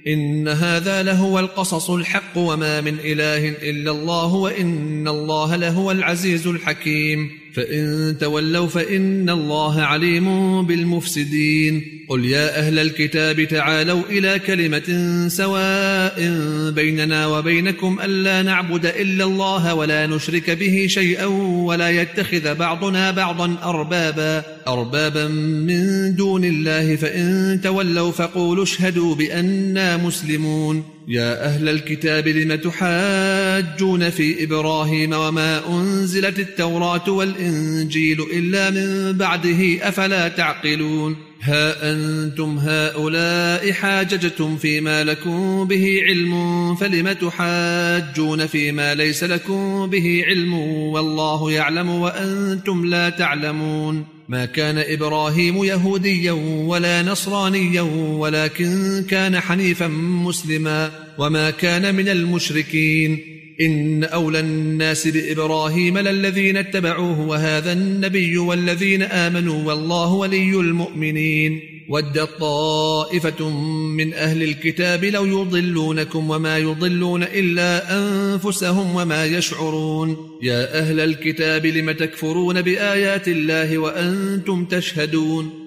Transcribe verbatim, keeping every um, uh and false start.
إن هذا لهو القصص الحق وما من إله إلا الله وإن الله لهو العزيز الحكيم فإن تولوا فإن الله عليم بالمفسدين قل يا أهل الكتاب تعالوا إلى كلمة سواء بيننا وبينكم ألا نعبد إلا الله ولا نشرك به شيئا ولا يتخذ بعضنا بعضا أربابا أربابا من دون الله فإن تولوا فقولوا اشهدوا بأننا مسلمون يا أهل الكتاب لم تحاجون في إبراهيم وما أنزلت التوراة والإنجيل إلا من بعده أفلا تعقلون ها أنتم هؤلاء حاججتم فيما لكم به علم فلم تحاجون فيما ليس لكم به علم والله يعلم وأنتم لا تعلمون ما كان إبراهيم يهوديا ولا نصرانيا ولكن كان حنيفا مسلما وما كان من المشركين إن أولى الناس بإبراهيم للذين اتبعوه وهذا النبي والذين آمنوا والله ولي المؤمنين ودت طائفة من أهل الكتاب لو يضلونكم وما يضلون إلا أنفسهم وما يشعرون يا أهل الكتاب لم تكفرون بآيات الله وأنتم تشهدون